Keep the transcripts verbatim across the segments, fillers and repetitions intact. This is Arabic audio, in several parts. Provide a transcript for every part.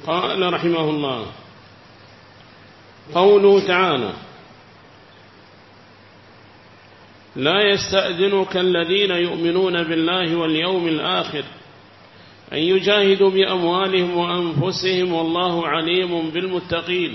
قال رحمه الله: قوله تعالى: لا يستأذنك الذين يؤمنون بالله واليوم الآخر أن يجاهدوا بأموالهم وأنفسهم والله عليم بالمتقين.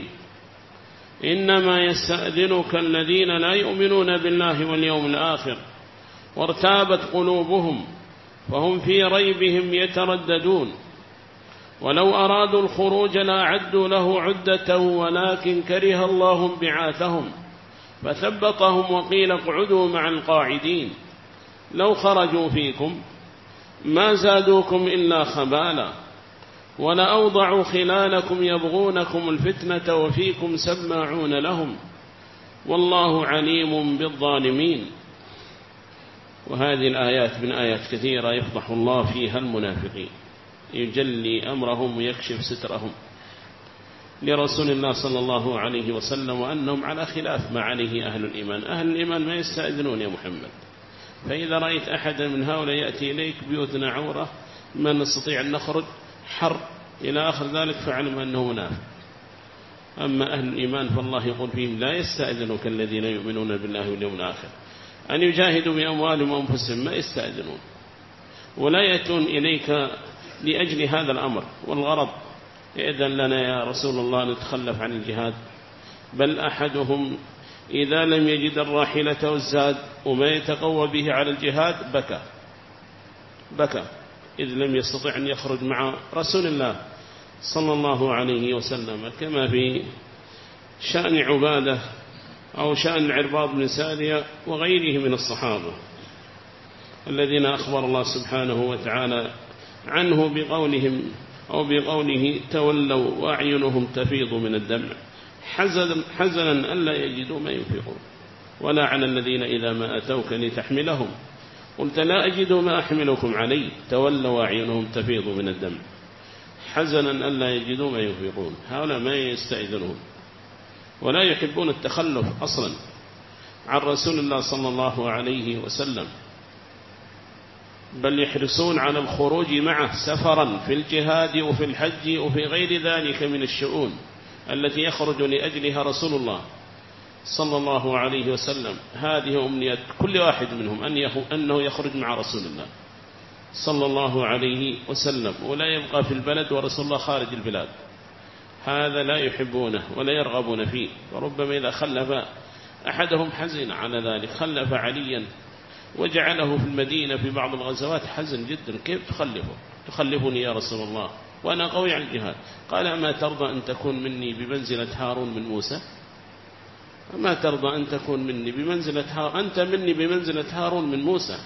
إنما يستأذنك الذين لا يؤمنون بالله واليوم الآخر وارتابت قلوبهم فهم في ريبهم يترددون، ولو أرادوا الخروج لأعدوا له عدة ولكن كره الله بعاثهم فثبطهم وقيل اقعدوا مع القاعدين. لو خرجوا فيكم ما زادوكم إلا خبالا ولأوضعوا خلالكم يبغونكم الفتنة وفيكم سماعون لهم والله عليم بالظالمين. وهذه الآيات من آيات كثيرة يفضح الله فيها المنافقين، يجلي أمرهم ويكشف سترهم لرسول الله صلى الله عليه وسلم، وأنهم على خلاف ما عليه أهل الإيمان. أهل الإيمان ما يستأذنون يا محمد، فإذا رأيت أحدا من هؤلاء يأتي إليك بيوتنا عورة ما نستطيع أن نخرج حر إلى آخر ذلك فاعلم أنه منافق. أما أهل الإيمان فالله يقول فيهم: لا يستأذنك الذين يؤمنون بالله واليوم الآخر أن يجاهدوا بأموالهم وأنفسهم، ما يستأذنون ولا يأتون إليك لأجل هذا الأمر والغرض إذن لنا يا رسول الله نتخلف عن الجهاد. بل أحدهم إذا لم يجد الراحلة والزاد وما يتقوى به على الجهاد بكى بكى إذ لم يستطع أن يخرج مع رسول الله صلى الله عليه وسلم، كما في شأن عبادة أو شأن عرباض بن سارية وغيره من الصحابة الذين أخبر الله سبحانه وتعالى عنه بقولهم أو بقوله: تولوا وأعينهم تفيض من الدمع حزنا ألا يجدوا ما ينفقون. ولا على الذين إذا ما أتوك لتحملهم قلت لا أجد ما أحملكم عليه تولوا وأعينهم تفيض من الدمع حزنا ألا يجدوا ما ينفقون. هؤلاء ما يستأذنون ولا يحبون التخلف أصلا عن رسول الله صلى الله عليه وسلم، بل يحرصون على الخروج معه سفرا في الجهاد وفي الحج وفي غير ذلك من الشؤون التي يخرج لأجلها رسول الله صلى الله عليه وسلم. هذه أمنية كل واحد منهم أنه يخرج مع رسول الله صلى الله عليه وسلم ولا يبقى في البلد ورسول الله خارج البلاد. هذا لا يحبونه ولا يرغبون فيه. وربما إذا خلف أحدهم حزن على ذلك، خلف عليا وجعله في المدينة في بعض الغزوات حزن جدا: كيف تخلفه تخلفني يا رسول الله وأنا قوي على الجهاد؟ قال: أما ترضى أن تكون مني بمنزلة هارون من موسى؟ أما ترضى أن تكون مني بمنزلة هارون؟ أنت مني بمنزلة هارون من موسى.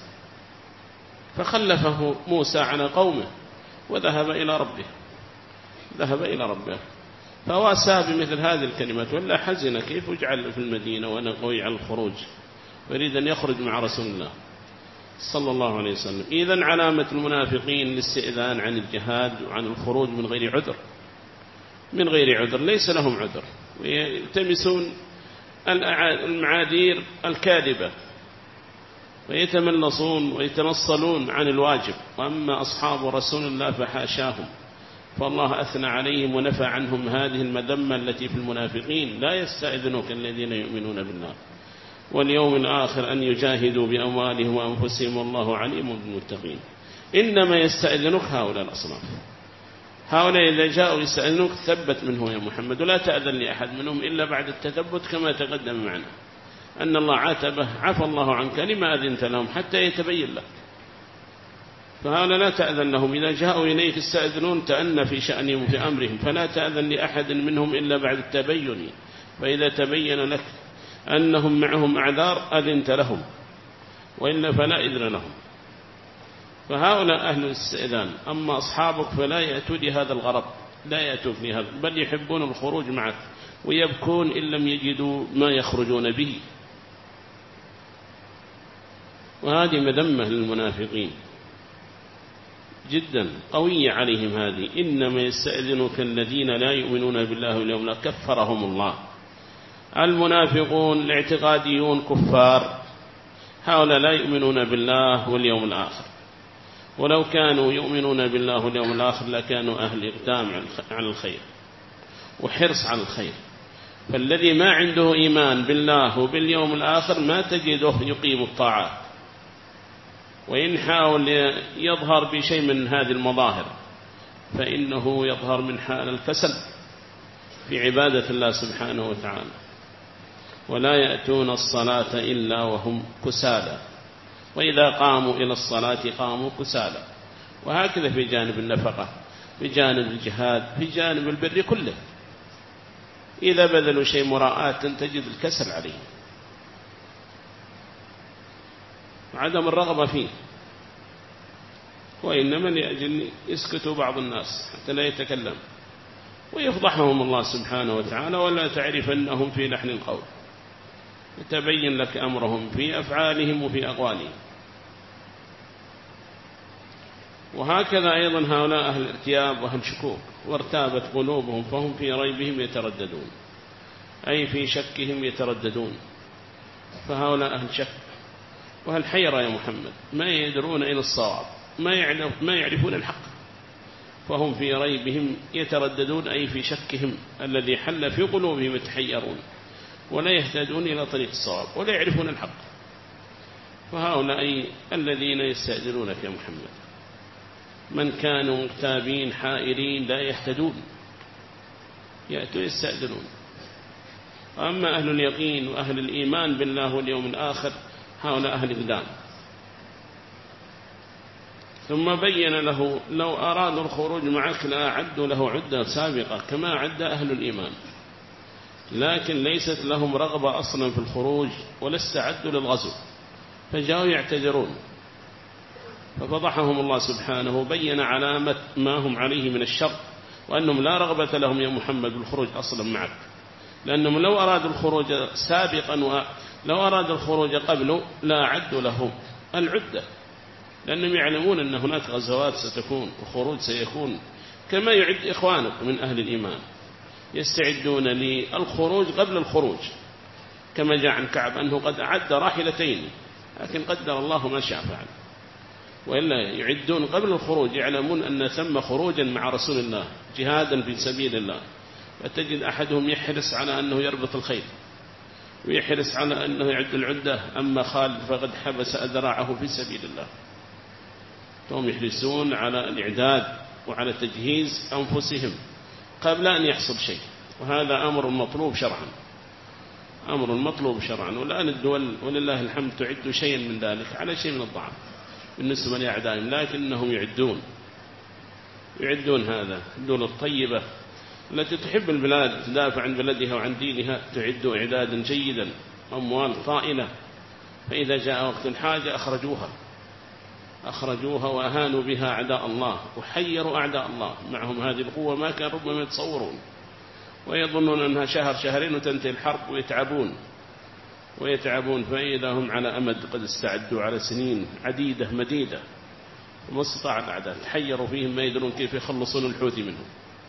فخلفه موسى على قومه وذهب إلى ربه ذهب إلى ربه فواسى بمثل هذه الكلمات، ولا حزن: كيف يجعل في المدينة وأنا قوي على الخروج ويريد أن يخرج مع رسول الله صلى الله عليه وسلم. إذن علامة المنافقين الاستئذان عن الجهاد وعن الخروج من غير عذر من غير عذر ليس لهم عذر، ويلتمسون المعاذير الكاذبة ويتملصون ويتنصلون عن الواجب. وأما أصحاب رسول الله فحاشاهم، فالله أثنى عليهم ونفى عنهم هذه المذمة التي في المنافقين: لا يستأذنك الذين يؤمنون بالله واليوم الآخر أن يجاهدوا بأموالهم وأنفسهم والله عليم بالمتقين. إنما يستأذنك هؤلاء الأصناف، هؤلاء إذا جاءوا يستأذنك ثبت منه يا محمد، ولا تأذن لأحد منهم إلا بعد التثبت كما تقدم معنا أن الله عاتبه: عفى الله عنك لما أذنت لهم حتى يتبين لك. فهؤلاء لا تأذن لهم، إذا جاءوا إليك استأذنون تأن في شأنهم في أمرهم، فلا تأذن لأحد منهم إلا بعد التبين. فإذا تبين لك أنهم معهم أعذار أذنت لهم، وإلا فلا إذن لهم. فهؤلاء أهل الاستئذان. أما أصحابك فلا يأتوا لهذا الغرض، لا يأتوا لهذا، بل يحبون الخروج معك ويبكون إن لم يجدوا ما يخرجون به. وهذه مذمة للمنافقين جدا قوية عليهم هذه: إنما يستأذنك الذين لا يؤمنون بالله واليوم الآخر كفرهم الله. المنافقون الاعتقاديون كفار، هؤلاء لا يؤمنون بالله واليوم الآخر ولو كانوا يؤمنون بالله واليوم الآخر لكانوا أهل إقدام على الخير وحرص على الخير. فالذي ما عنده إيمان بالله وباليوم الآخر ما تجده يقيم الطاعات، وإن حاول يظهر بشيء من هذه المظاهر فإنه يظهر من حال الكسل في عبادة الله سبحانه وتعالى. ولا يأتون الصلاة إلا وهم كسالى، وإذا قاموا إلى الصلاة قاموا كسالى. وهكذا في جانب النفقة، في جانب الجهاد، في جانب البر كله، إذا بذلوا شيء مراءة تجد الكسل عليه وعدم الرغبة فيه، وإنما لأجل يسكتوا بعض الناس حتى لا يتكلم ويفضحهم الله سبحانه وتعالى، ولا تعرف أنهم في لحن القول، يتبين لك أمرهم في أفعالهم وفي أقوالهم. وهكذا أيضا هؤلاء أهل الارتياب وأهل شكوك، وارتابت قلوبهم فهم في ريبهم يترددون، أي في شكهم يترددون. فهؤلاء أهل شك وأهل حيرة يا محمد، ما يدرون إلى الصواب، ما يعرف ما يعرفون الحق، فهم في ريبهم يترددون، أي في شكهم الذي حل في قلوبهم يتحيرون، ولا يهتدون إلى طريق الصواب ولا يعرفون الحق. فهؤلاء الذين يستأذنونك يا محمد من كانوا مغتابين حائرين لا يهتدون، يأتوا يستأذنون. أما أهل اليقين وأهل الإيمان بالله واليوم الآخر هؤلاء أهل الإقدام. ثم بين له لو أرادوا الخروج معك لأعدوا له عدة سابقة كما عد أهل الإيمان، لكن ليست لهم رغبة أصلا في الخروج ولا استعدوا للغزو، فجاءوا يعتذرون. ففضحهم الله سبحانه وبين علامة ما هم عليه من الشر، وأنهم لا رغبة لهم يا محمد بالخروج أصلا معك، لأنهم لو أرادوا الخروج سابقا ولو أرادوا الخروج قبله لا عدوا له العدة، لأنهم يعلمون أن هناك غزوات ستكون وخروج سيكون، كما يعد إخوانك من أهل الإيمان يستعدون للخروج قبل الخروج، كما جاء عن كعب أنه قد أعد راحلتين، لكن قدر الله ما شاء فعل. وإلا يعدون قبل الخروج، يعلمون أن ثم خروجا مع رسول الله جهادا في سبيل الله، فتجد أحدهم يحرص على أنه يربط الخيل ويحرص على أنه يعد العدة، أما خالد فقد حبس أذراعه في سبيل الله. فهم يحرصون على الإعداد وعلى تجهيز أنفسهم قبل أن يحصل شيء، وهذا أمر مطلوب شرعا، أمر مطلوب شرعا. والآن الدول ولله الحمد تعد شيئا من ذلك على شيء من الضعف بالنسبة لأعدائهم، لكنهم يعدون يعدون هذا. الدول الطيبة التي تحب البلاد تدافع عن بلدها وعن دينها تعد إعدادا جيدا، أموال طائلة، فإذا جاء وقت الحاجة أخرجوها أخرجوها وأهانوا بها أعداء الله وحيروا أعداء الله. معهم هذه القوة ما كان ربما يتصورون، ويظنون أنها شهر شهرين وتنتهي الحرب ويتعبون ويتعبون فإذا هم على أمد قد استعدوا على سنين عديدة مديدة، وما استطاع الأعداء تحيروا فيهم ما يدرون كيف يخلصون الحوثي منهم.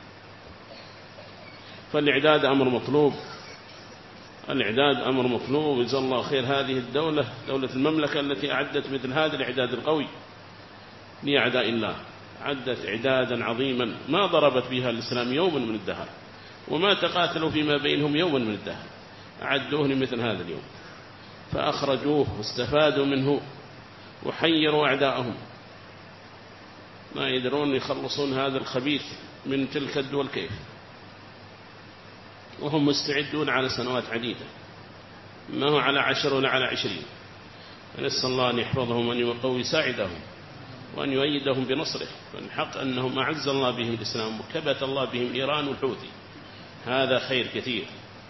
فالإعداد أمر مطلوب، الإعداد أمر مطلوب. جزا الله خير هذه الدولة، دولة المملكة التي أعدت مثل هذا الإعداد القوي لأعداء الله، عدت إعدادا عظيما ما ضربت بها الإسلام يوما من الدهر، وما تقاتلوا فيما بينهم يوما من الدهر، أعدوه لمثل هذا اليوم، فأخرجوه واستفادوا منه وحيروا أعداءهم، ما يدرون يخلصون هذا الخبيث من تلك الدول كيف، وهم مستعدون على سنوات عديدة، ما هو على عشر ولا على عشرين. نسأل الله أن يحفظهم وأن يقوي ساعدهم وأن يؤيدهم بنصره، فالحق أنهم أعز الله بهم الإسلام وكبت الله بهم إيران والحوثي، هذا خير كثير،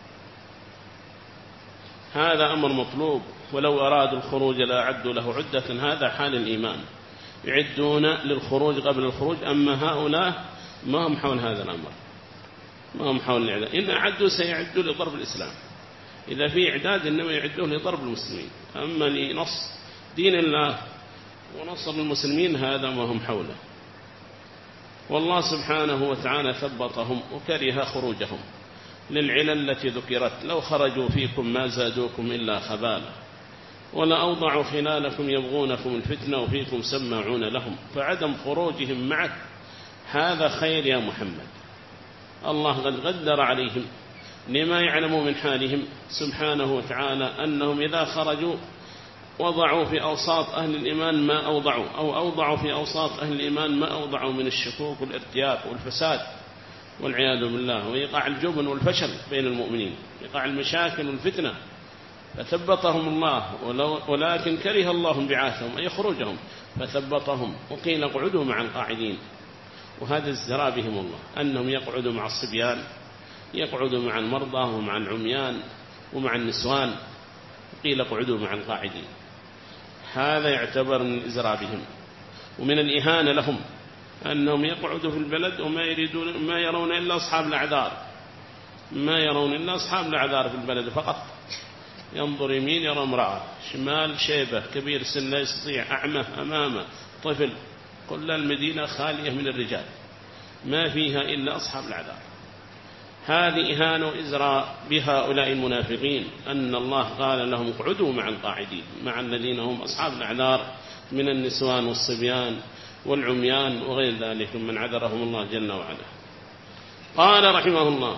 هذا أمر مطلوب. ولو أرادوا الخروج لا عدوا له عدة، هذا حال الإيمان، يعدون للخروج قبل الخروج. أما هؤلاء ما هم حول هذا الأمر، ما هم حول الإعداد، إن أعدوا سيعدوا لضرب الإسلام، إذا في إعداد إنما يعدون لضرب المسلمين، أما لنص دين الله ونصر المسلمين هذا ما هم حوله. والله سبحانه وتعالى ثبطهم وكره خروجهم للعلل التي ذكرت، لو خرجوا فيكم ما زادوكم إلا خبالا، ولا أوضعوا خلالكم يبغونكم الفتنة وفيكم سماعون لهم. فعدم خروجهم معك هذا خير يا محمد. الله قد قدر عليهم لما يعلموا من حالهم سبحانه وتعالى أنهم إذا خرجوا وضعوا في أوساط أهل الإيمان ما أوضعوا، أو أوضعوا في أوساط أهل الإيمان ما أوضعوا من الشكوك والارتياب والفساد والعياذ بالله، ويقع الجبن والفشل بين المؤمنين، يقع المشاكل والفتنة. فثبطهم الله، ولكن كره الله بعاثهم أي خروجهم فثبطهم، وقيل اقعدوا مع القاعدين. وهذا ازدرى بهم الله أنهم يقعدوا مع الصبيان، يقعدوا مع المرضى ومع العميان ومع النسوان، قيل اقعدوا مع القاعدين. هذا يعتبر من إزراء بهم ومن الإهانة لهم أنهم يقعدوا في البلد وما يريدون ما يرون إلا أصحاب الأعذار، ما يرون إلا أصحاب الأعذار في البلد فقط. ينظر يمين يرى امرأة، شمال شيبة كبير سن لا يستطيع، أعمى أمامه طفل، كل المدينة خالية من الرجال ما فيها إلا أصحاب الأعذار. هذه إهانة وإزراء بهؤلاء المنافقين أن الله قال لهم اقعدوا مع القاعدين، مع الذين هم أصحاب الأعذار من النسوان والصبيان والعميان وغير ذلك من عذرهم الله جل وعلا. قال رحمه الله: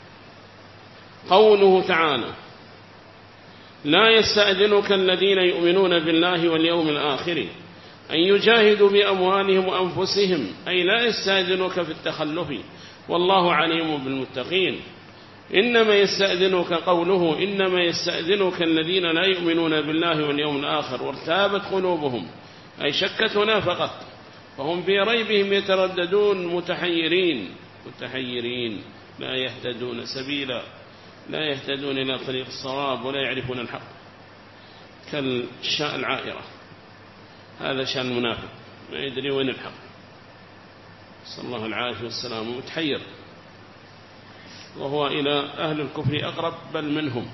قوله تعالى: لا يستأذنك الذين يؤمنون بالله واليوم الآخر أن يجاهدوا بأموالهم وأنفسهم، أي لا يستأذنك في التخلف والله عليم بالمتقين. إنما يستأذنك قوله إنما يستأذنك الذين لا يؤمنون بالله واليوم الآخر وارتابت قلوبهم، أي شكت ونافقت، فهم في ريبهم يترددون متحيرين متحيرين لا يهتدون سبيلا، لا يهتدون إلى طريق الصواب ولا يعرفون الحق، كالشاء العائرة. هذا شأن المنافق، ما يدري وين الحق، صلى الله العافية والسلام، متحير، وهو إلى أهل الكفر أقرب بل منهم.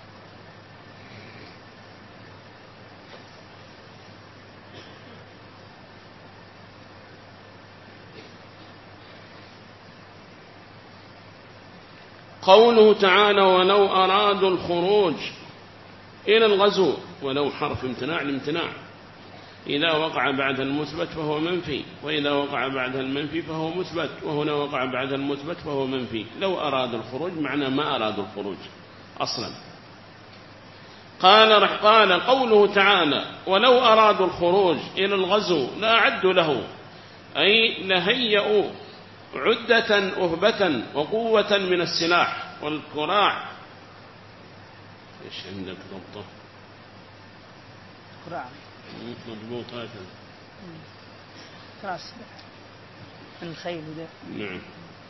قوله تعالى: ولو أرادوا الخروج إلى الغزو، ولو حرف امتناع الامتناع، إذا وقع بعد المثبت فهو منفي، وإذا وقع بعد المنفي فهو مثبت، وهنا وقع بعد المثبت فهو منفي. لو أرادوا الخروج معنى ما أرادوا الخروج أصلا. قال قال قوله تعالى: ولو أرادوا الخروج إلى الغزو لا أعدوا له، أي لهيئوا عدة أهبة وقوة من السلاح والكراع. إيش عندك ضبطه؟ كراع مضبوط هكذا. كراس الخيل ده. نعم.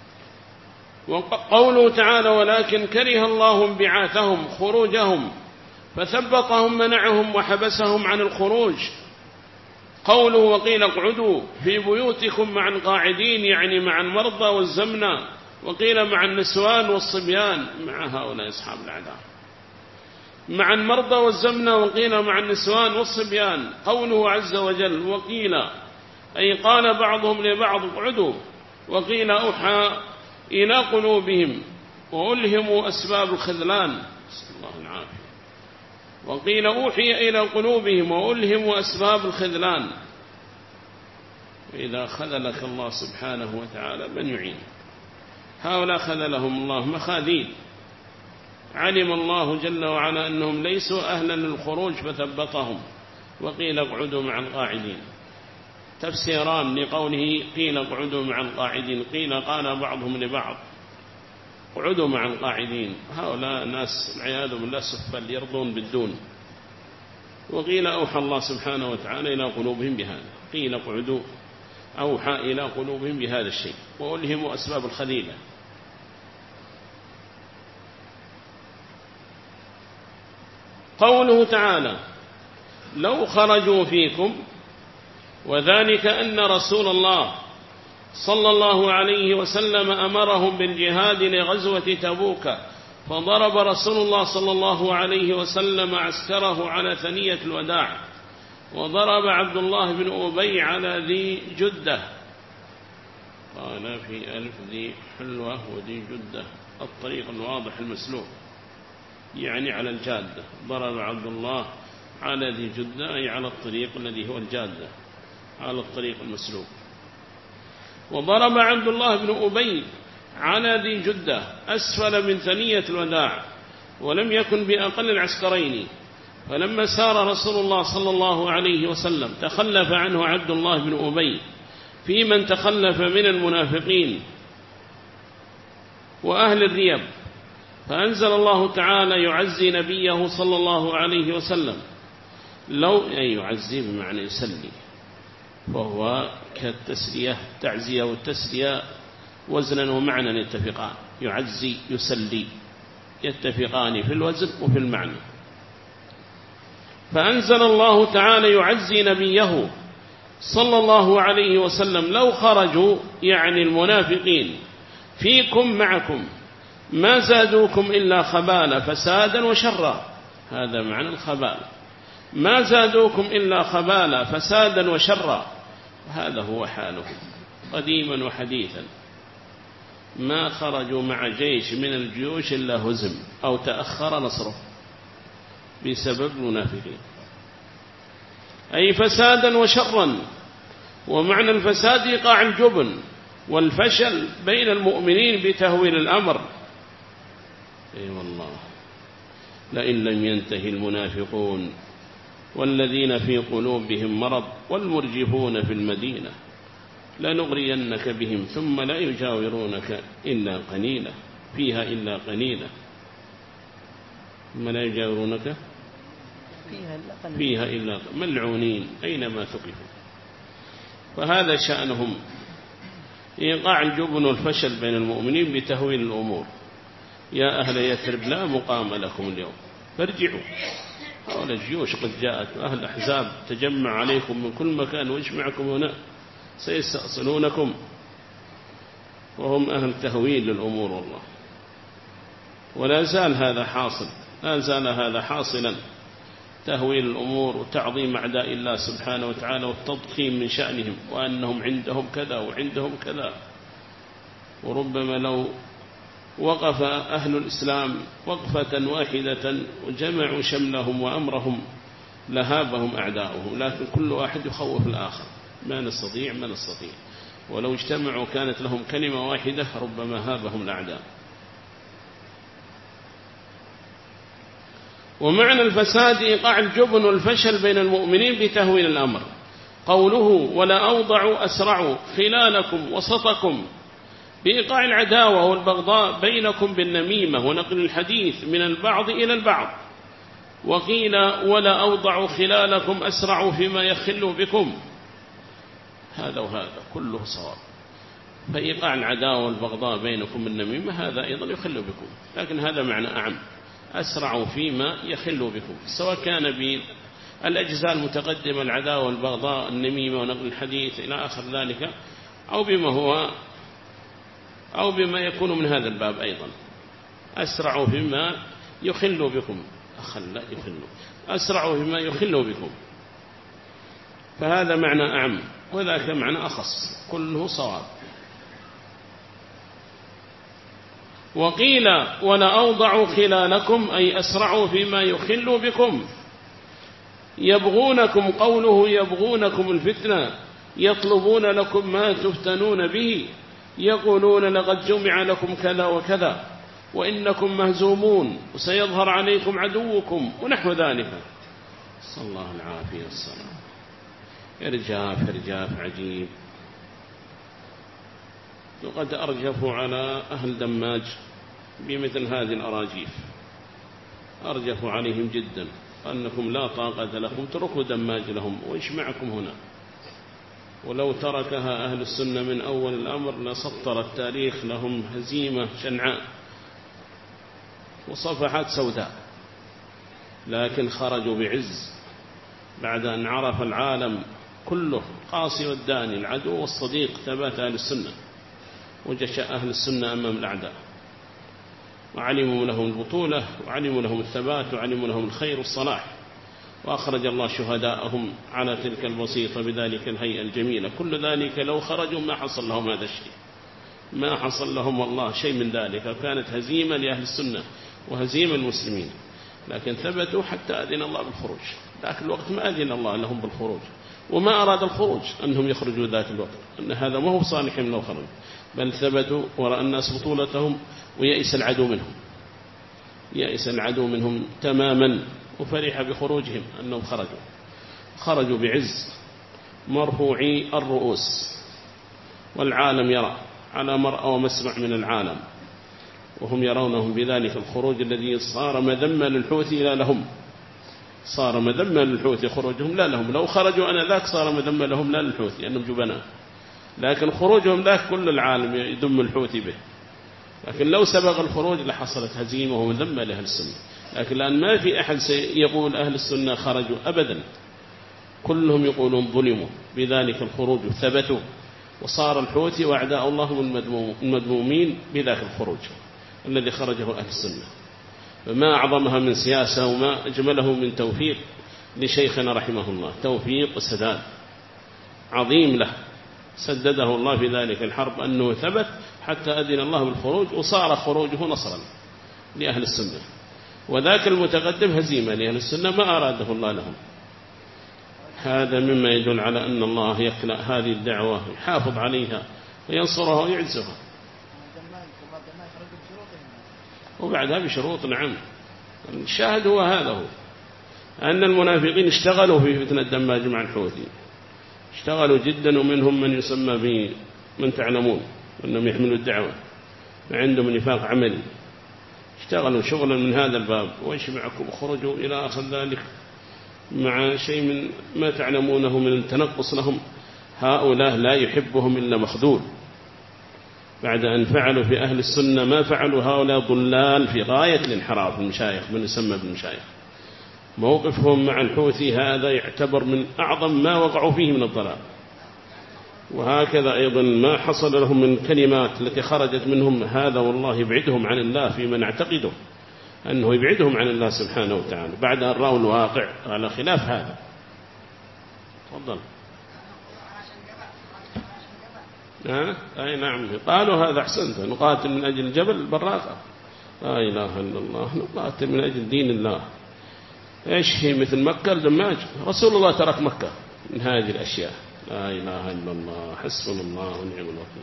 وقوله تعالى: ولكن كره الله انبعاثهم خروجهم فثبطهم منعهم وحبسهم عن الخروج. قوله: وقيل اقعدوا في بيوتكم مع القاعدين، يعني مع المرضى والزمنة، وقيل مع النسوان والصبيان، مع هؤلاء أصحاب الأعذار، مع المرضى والزمنة، وقيل مع النسوان والصبيان. قوله عز وجل: وقيل، أي قال بعضهم لبعض اقعدوا، وقيل أوحى إلى قلوبهم وألهموا أسباب الخذلان، نسأل الله العافية. وقيل أوحي إلى قلوبهم وألهموا أسباب الخذلان. وإذا خذلك الله سبحانه وتعالى من يعين؟ هؤلاء خذلهم الله مخاذيل، علم الله جل وعلا أنهم ليسوا أهلا للخروج فثبطهم. وقيل اقعدوا مع القاعدين. تفسيران لقوله قيل اقعدوا مع القاعدين: قيل قال بعضهم لبعض اقعدوا مع القاعدين، هؤلاء ناس العياذ بالله سفل يرضون بالدون. وقيل أوحى الله سبحانه وتعالى إلى قلوبهم بهذا، قيل اقعدوا أوحى إلى قلوبهم بهذا الشيء وألهموا أسباب الخذيلة. قوله تعالى: لو خرجوا فيكم، وذلك أن رسول الله صلى الله عليه وسلم أمرهم بالجهاد لغزوة تبوك، فضرب رسول الله صلى الله عليه وسلم عسكره على ثنية الوداع، وضرب عبد الله بن أبي على ذي جدة. قال في ألف ذي حلوة وذي جدة، الطريق الواضح المسلوك، يعني على الجادة. ضرب عبد الله على ذي جدة أي على الطريق الذي هو الجادة، على الطريق المسلوك. وضرب عبد الله بن أبي على ذي جدة أسفل من ثنية الوداع، ولم يكن بأقل العسكرين، فلما سار رسول الله صلى الله عليه وسلم تخلف عنه عبد الله بن أبي في من تخلف من المنافقين وأهل الريب، فأنزل الله تعالى يعزي نبيه صلى الله عليه وسلم، لو أي يعزي بمعنى يسلي، وهو كالتسلية، تعزية والتسلية وزنا ومعنى يتفقان، يعزي يسلي يتفقان في الوزن وفي المعنى. فأنزل الله تعالى يعزي نبيه صلى الله عليه وسلم، لو خرجوا يعني المنافقين فيكم معكم ما زادوكم إلا خبالا فسادا وشرا، هذا معنى الخبال، ما زادوكم إلا خبالا فسادا وشرا، وهذا هو حالهم قديما وحديثا، ما خرجوا مع جيش من الجيوش إلا هزم أو تأخر نصره بسبب المنافقين، أي فسادا وشرا. ومعنى الفساد إيقاع الجبن والفشل بين المؤمنين بتهويل الأمر. أي والله لئن لم ينتهي المنافقون والذين في قلوبهم مرض والمرجفون في المدينة لنغرينك بهم ثم لا يجاورونك إلا قليلا، فيها إلا قليلا، ثم لا يجاورونك فيها إلا ملعونين أينما ثقفوا. فهذا شأنهم، إيقاع الجبن والفشل بين المؤمنين بتهويل الأمور. يا أهل يثرب لا مقام لكم اليوم فارجعوا، هؤلاء الجيوش قد جاءت، أهل الأحزاب تجمع عليكم من كل مكان واجمعكم هنا سيستأصلونكم، وهم أهل تهويل للأمور والله. ولا زال هذا حاصل، لا زال هذا حاصلا، تهويل الأمور وتعظيم أعداء الله سبحانه وتعالى والتضخيم من شأنهم، وأنهم عندهم كذا وعندهم كذا. وربما لو وقف أهل الإسلام وقفة واحدة وجمعوا شملهم وأمرهم لهابهم أعداؤهم، لكن كل واحد يخوف الآخر، ما نستطيع ما نستطيع، ولو اجتمعوا كانت لهم كلمة واحدة ربما هابهم الأعداء. ومعنى الفساد إيقاع الجبن والفشل بين المؤمنين بتهويل الأمر. قوله ولا أوضع أسرع خلالكم وسطكم، بإيقاع العداوة والبغضاء بينكم بالنميمة ونقل الحديث من البعض إلى البعض. وقيل ولا أوضع خلالكم أسرع فيما يخل بكم، هذا وهذا كله صواب. فإيقاع العداوة والبغضاء بينكم بالنميمة هذا أيضا يخل بكم، لكن هذا معنى أعم، أسرع فيما يخل بكم، سواء كان بالأجزاء المتقدمة العداوة والبغضاء النميمة ونقل الحديث إلى آخر ذلك، أو بما هو أو بما يكون من هذا الباب أيضا. أسرع فيما يخل بكم، أخل يخل، أسرع فيما يخل بكم، فهذا معنى أعم، وذاك معنى أخص، كله صواب. وقيل ولا أوضع خلالكم أي أسرعوا فيما يخل بكم، يبغونكم، قوله يبغونكم الفتنة، يطلبون لكم ما تفتنون به، يقولون لقد جمع لكم كذا وكذا وإنكم مهزومون وسيظهر عليكم عدوكم ونحو ذلك. صلى الله العافية والسلام. إرجاف إرجاف عجيب. وقد أرجفوا على أهل دماج بمثل هذه الأراجيف، أرجفوا عليهم جدا، أنكم لا طاقة لكم، تركوا دماج لهم وإيش معكم هنا. ولو تركها أهل السنة من أول الأمر لسطر التاريخ لهم هزيمة شنعاء وصفحات سوداء، لكن خرجوا بعز بعد أن عرف العالم كله قاصي والداني، العدو والصديق، ثبات أهل السنة وجش أهل السنة أمام الأعداء، وعلموا لهم البطولة وعلموا لهم الثبات وعلموا لهم الخير والصلاح، وأخرج الله شهداءهم على تلك البسيطة بذلك الهيئة الجميلة. كل ذلك لو خرجوا ما حصل لهم هذا الشيء، ما حصل لهم والله شيء من ذلك، كانت هزيمة لأهل السنة وهزيمة المسلمين، لكن ثبتوا حتى أذن الله بالخروج. ذاك الوقت ما أذن الله لهم بالخروج، وما أراد الخروج أنهم يخرجوا ذاك الوقت، أن هذا ما هو صالح من الخروج، بل ثبتوا ورأى الناس بطولتهم ويأس العدو منهم، يأس العدو منهم تماما، وفرح بخروجهم أنهم خرجوا خرجوا بعز مرفوعي الرؤوس، والعالم يرى على مرأى ومسمع من العالم، وهم يرونهم بذلك الخروج الذي صار مذمة للحوثي لا لهم، صار مذمة للحوثي خروجهم لا لهم، لو خرجوا أنا ذاك صار مذمة لهم لا للحوثي أنهم جبناء، لكن خروجهم ذاك كل العالم يذم الحوثي به، لكن لو سبق الخروج لحصلت هزيمة ومذمة لأهل السنة، لكن الآن ما في أحد سيقول أهل السنة خرجوا أبدا، كلهم يقولون ظلموا بذلك الخروج وثبتوا، وصار الحوثي وأعداء الله المذمومين بذاك الخروج الذي خرجه أهل السنة. فما أعظمها من سياسة وما أجمله من توفيق لشيخنا رحمه الله، توفيق وسداد عظيم له، سدده الله في ذلك الحرب أنه ثبت حتى أذن الله بالخروج، وصار خروجه نصرا لأهل السنة، وذاك المتقدم هزيمة لأهل السنة ما أراده الله لهم. هذا مما يدل على أن الله يخلق هذه الدعوة يحافظ عليها وينصرها ويعزها، وبعدها بشروط. نعم، الشاهد هو هذا، هو أن المنافقين اشتغلوا في فتنة دماج مع الحوثي، اشتغلوا جدا، ومنهم من يسمى بمن تعلمون أنهم يحملوا الدعوة عندهم نفاق عملي، اشتغلوا شغلا من هذا الباب، وإيش معكم خرجوا إلى آخر ذلك مع شيء من ما تعلمونه من التنقص لهم. هؤلاء لا يحبهم إلا مخذول، بعد أن فعلوا في أهل السنة ما فعلوا، هؤلاء ضلال في غاية الانحراف، المشايخ من يسمى بالمشايخ، موقفهم مع الحوثي هذا يعتبر من أعظم ما وقعوا فيه من الضلال. وهكذا أيضا ما حصل لهم من كلمات التي خرجت منهم، هذا والله يبعدهم عن الله فيما نعتقده أنه يبعدهم عن الله سبحانه وتعالى، بعد أن رأوا الواقع على خلاف هذا. تفضل. آه؟ أي نعم، قالوا هذا أحسنت، نقاتل من أجل الجبل البراقة، لا إله إلا الله، نقاتل من أجل دين الله. إيش هي مثل مكة الدماج؟ رسول الله ترك مكة من هذه الأشياء، لا إله إلا الله، حسبنا الله ونعم الوكيل.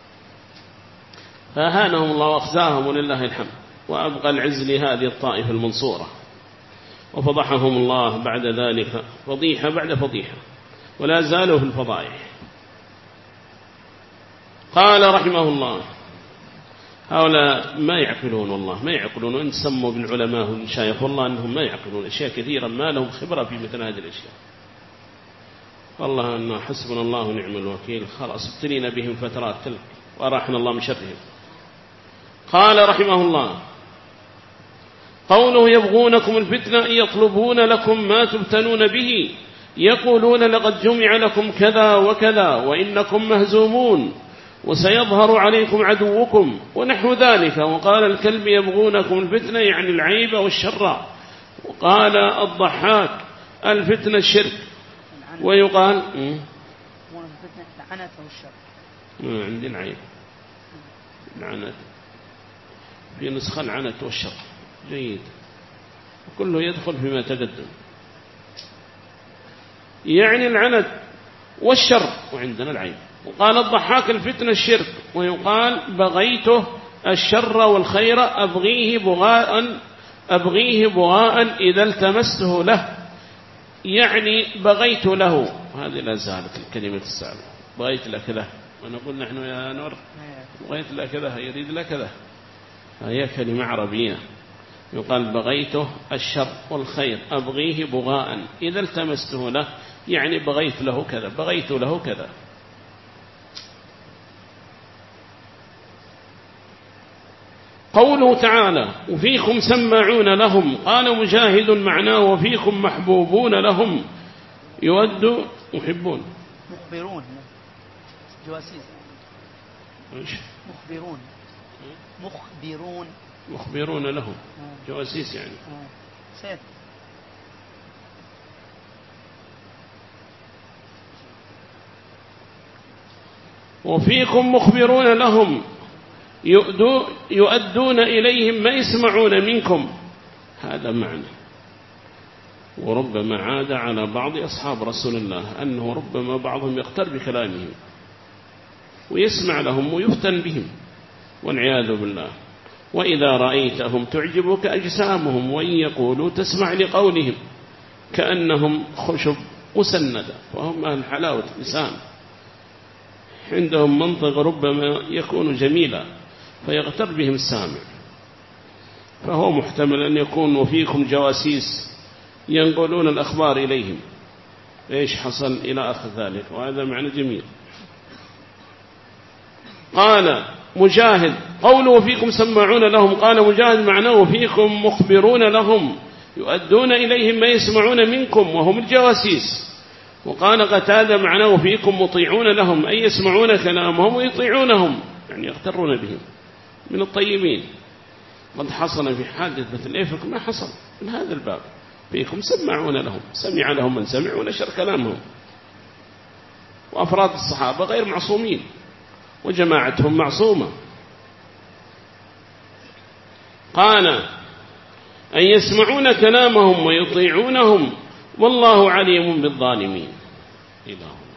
فهانهم الله وأخزاهم ولله الحمد، وأبقى العز لهذه الطائفة المنصورة، وفضحهم الله بعد ذلك فضيحة بعد فضيحة، ولا زالوا في الفضائح. قال رحمه الله: هؤلاء ما يعقلون، والله ما يعقلون، وإن سموا بالعلماء والمشايخ والله أنهم ما يعقلون أشياء كثيرا، ما لهم خبرة في مثل هذه الأشياء. والله أنه حسبنا الله ونعم الوكيل، خلاص ابتلينا بهم فترات تلك وأراحنا الله من شرهم. قال رحمه الله: قوله يبغونكم الفتنة يطلبون لكم ما تفتنون به، يقولون لقد جمع لكم كذا وكذا وإنكم مهزومون وسيظهر عليكم عدوكم ونحو ذلك. وقال الكلب يبغونكم الفتنة يعني العيب والشر. وقال الضحاك الفتنة الشرك. ويقال العنت والشر، عندي العيب العنت، في نسخة العنت والشر، جيد، كله يدخل فيما تقدم، يعني العنت والشر، وعندنا العيب. وقال الضحاك الفتنة الشرك. ويقال بغيته الشر والخير أبغيه بغاء أبغيه بغاء إذا التمسته له، يعني بغيت له. هذه لا زالت الكلمة السابقة، بغيت لك له، ونقول نحن يا نور بغيت لك له يريد لك له، هي كلمة عربية. يقال بغيته الشر والخير أبغيه بغاء إذا التمسته له، يعني بغيت له كذا، بغيت له كذا. قوله تعالى وفيكم سماعون لهم، قال مجاهد معناه وفيكم محبوبون لهم، يود محبون مخبرون جواسيس، إيش مخبرون مخبرون مخبرون لهم جواسيس يعني سيد. وفيكم مخبرون لهم يؤدون إليهم ما يسمعون منكم، هذا معنى. وربما عاد على بعض أصحاب رسول الله أنه ربما بعضهم يقتر بكلامهم ويسمع لهم ويفتن بهم والعياذ بالله. وإذا رأيتهم تعجبك أجسامهم وإن يقولوا تسمع لقولهم كأنهم خشب مسندة، وهم أهل حلاوة لسان، عندهم منطق ربما يكون جميلا فيغتر بهم السامع. فهو محتمل أن يكون وفيكم جواسيس ينقلون الأخبار إليهم إيش حصل إلى آخر ذلك، وهذا معنى جميل. قال مجاهد قوله وفيكم سماعون لهم، قال مجاهد معناه وفيكم مخبرون لهم يؤدون إليهم ما يسمعون منكم وهم الجواسيس. وقال قتادة معناه وفيكم مطيعون لهم أي يسمعون كلامهم ويطيعونهم، يعني يغترون بهم من الطيبين. قد حصل في حادث مثل إفك ما حصل من هذا الباب، فيكم سمعون لهم، سمع لهم من سمع ونشر كلامهم. وأفراد الصحابة غير معصومين وجماعتهم معصومة. قال أن يسمعون كلامهم ويطيعونهم والله عليم بالظالمين. إلى